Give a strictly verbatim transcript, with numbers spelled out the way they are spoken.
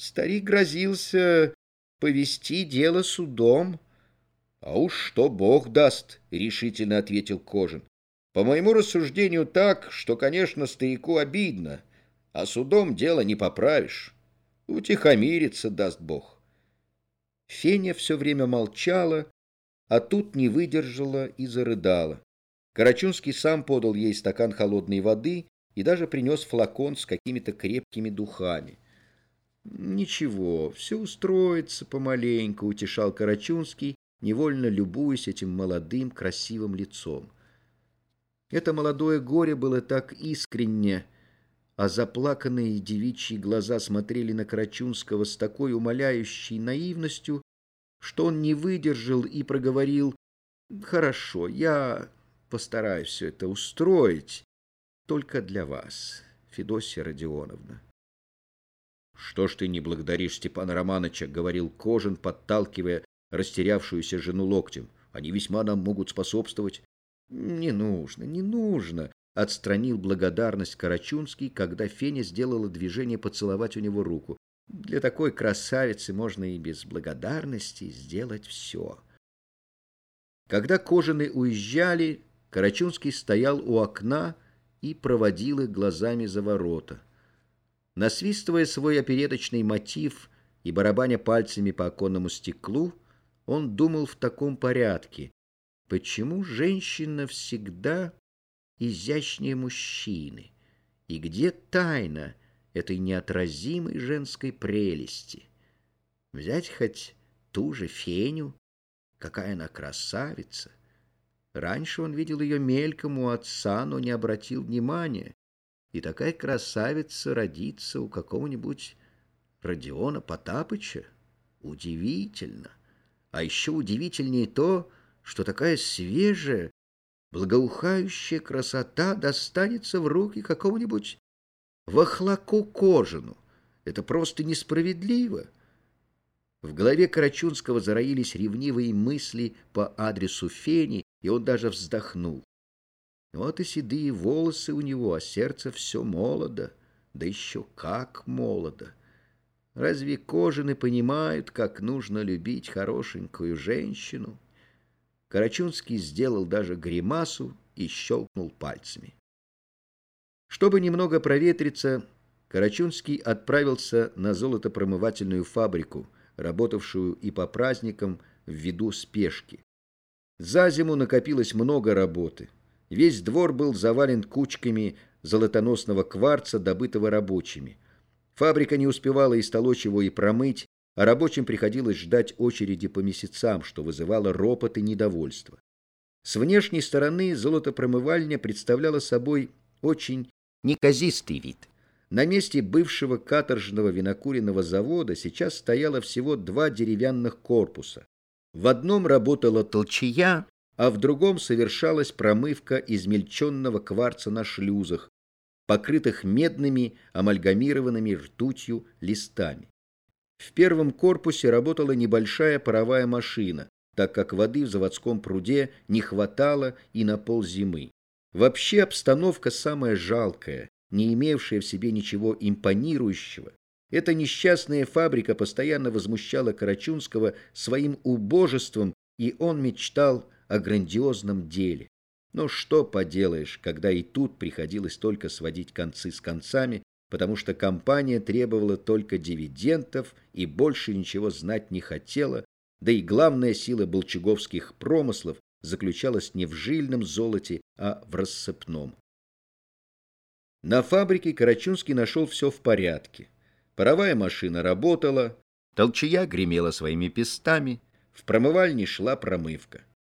Старик грозился повести дело судом. — А уж что Бог даст, — решительно ответил Кожин. — По моему рассуждению так, что, конечно, старику обидно, а судом дело не поправишь. Утихомириться даст Бог. Феня все время молчала, а тут не выдержала и зарыдала. Карачунский сам подал ей стакан холодной воды и даже принес флакон с какими-то крепкими духами. «Ничего, все устроится помаленьку», — утешал Карачунский, невольно любуясь этим молодым красивым лицом. Это молодое горе было так искренне, а заплаканные девичьи глаза смотрели на Карачунского с такой умоляющей наивностью, что он не выдержал и проговорил: «Хорошо, я постараюсь все это устроить, только для вас, Федосья Родионовна». «Что ж ты не благодаришь Степана Романыча?» — говорил Кожин, подталкивая растерявшуюся жену локтем. «Они весьма нам могут способствовать». «Не нужно, не нужно», — отстранил благодарность Карачунский, когда Феня сделала движение поцеловать у него руку. «Для такой красавицы можно и без благодарности сделать все». Когда Кожины уезжали, Карачунский стоял у окна и проводил их глазами за ворота. Насвистывая свой опереточный мотив и барабаня пальцами по оконному стеклу, он думал в таком порядке: почему женщина всегда изящнее мужчины, и где тайна этой неотразимой женской прелести? Взять хоть ту же Феню, какая она красавица! Раньше он видел ее мельком у отца, но не обратил внимания. И такая красавица родится у какого-нибудь Родиона Потапыча? Удивительно! А еще удивительнее то, что такая свежая, благоухающая красота достанется в руки какому-нибудь Вахлаку Кожину. Это просто несправедливо. В голове Карачунского зароились ревнивые мысли по адресу Фени, и он даже вздохнул. Вот и седые волосы у него, а сердце все молодо, да еще как молодо. Разве Кожины понимают, как нужно любить хорошенькую женщину? Карачунский сделал даже гримасу и щелкнул пальцами. Чтобы немного проветриться, Карачунский отправился на золотопромывательную фабрику, работавшую и по праздникам ввиду спешки. За зиму накопилось много работы. Весь двор был завален кучками золотоносного кварца, добытого рабочими. Фабрика не успевала истолочь его и промыть, а рабочим приходилось ждать очереди по месяцам, что вызывало ропот и недовольство. С внешней стороны золотопромывальня представляла собой очень неказистый вид. На месте бывшего каторжного винокуренного завода сейчас стояло всего два деревянных корпуса. В одном работала толчая, а в другом совершалась промывка измельченного кварца на шлюзах, покрытых медными амальгамированными ртутью листами. В первом корпусе работала небольшая паровая машина, так как воды в заводском пруде не хватало и на ползимы. Вообще обстановка самая жалкая, не имевшая в себе ничего импонирующего. Эта несчастная фабрика постоянно возмущала Карачунского своим убожеством, и он мечтал о грандиозном деле. Но что поделаешь, когда и тут приходилось только сводить концы с концами, потому что компания требовала только дивидендов и больше ничего знать не хотела, да и главная сила болчаговских промыслов заключалась не в жильном золоте, а в рассыпном. На фабрике Карачунский нашел все в порядке. Паровая машина работала, толчая гремела своими пестами, в промывальне шла промывка.